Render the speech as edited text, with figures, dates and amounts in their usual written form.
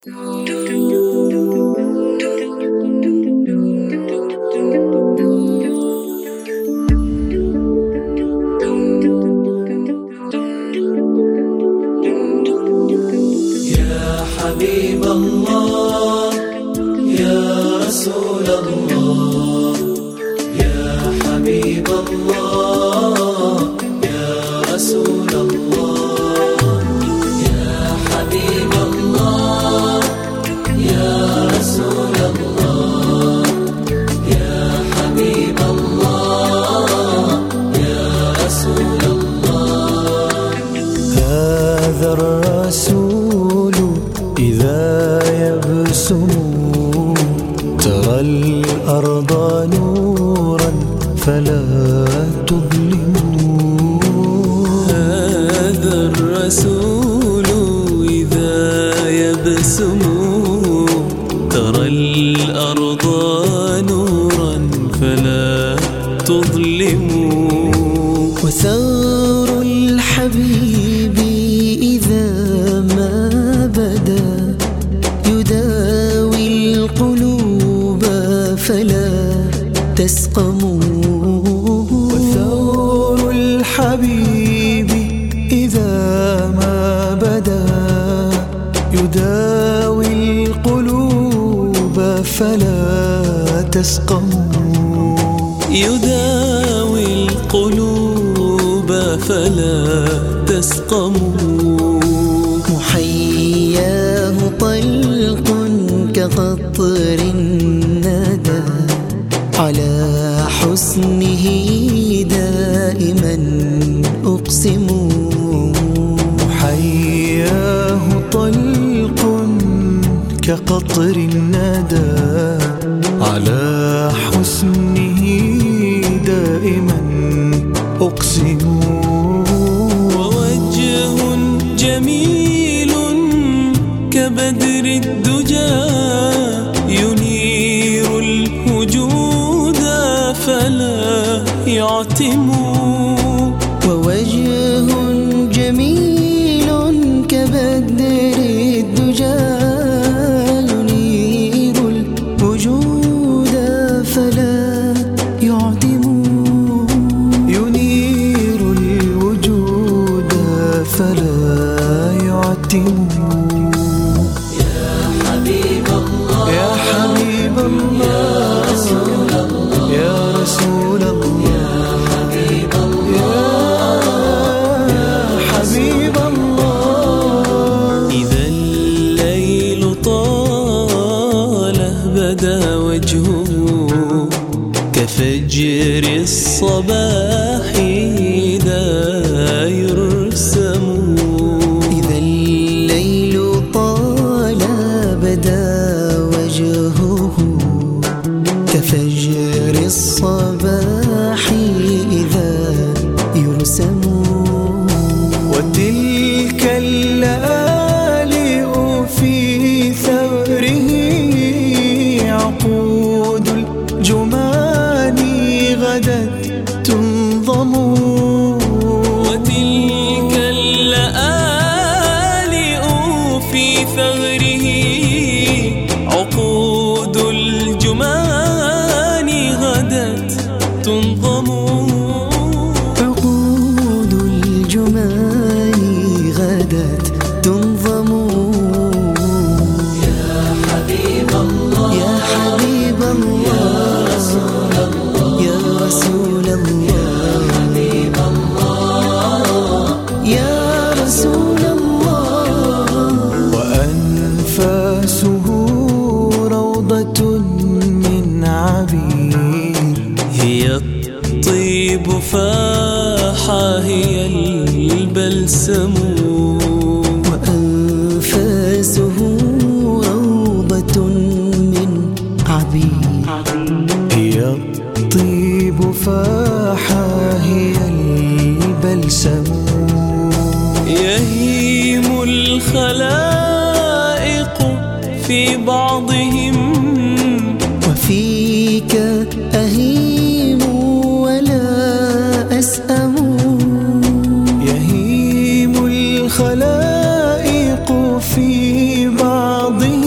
حبيب الله يا رسول الله، يا حبيب الله يا رسول الله، يا حبيب الله يا رسول الله، يا حبيب الله يا رسول الله. هذا الرسول إذا يبسم ترى الأرض نورا فلا تظلموا. هذا الرسول إذا يبسم ترى الأرض نورا فلا تظلموا. وثار الحبيب إذا ما بدا يداوي القلوب فلا تسقموا. وثار الحبيب إذا ما بدا يداوي القلوب فلا تسقموا. يداوي القلوب فلا تسقموا. محياه طلق كقطر الندى على حسنه دائما أقسم. محياه طلق كقطر الندى على حسنه دائما أقسم. ووجه جميل كبدر الدجى ينير الوجود فلا يعتم. ووجه جميل كبدر الدجى ينير الوجود فلا يعتم. ينير الوجود فلا يعتم. يا حبيب الله يا حبيب الله يا رسول الله، يا رسول الله، يا حبيب الله يا حبيب الله. إذا الليل طال بدا وجهه كفجر الصباح إذا يرسم. إذا الليل طال بدا وجهه كفجر الصباح إذا يرسم. وتلك اللآلئ في ثغره عقود الجمان غدت تنظم. وتلك اللآلئ في ثغره عقود الجمان غدت تنظم. عقود الجمان غدت تنظم. يا حبيب الله يا حبيب الله يا رسول الله، يا رسول الله، يا حبيب الله يا رسول الله. وأنفاسه روضة من عبير هي الطيب فاحا هي البلسم. وأنفاسه روضة من عبير هي الطيب فاحا هي البلسم. يهيم الخلائق في بعضهم وفيك أهيم ولا أسأم. يهيم الخلائق في بعضهم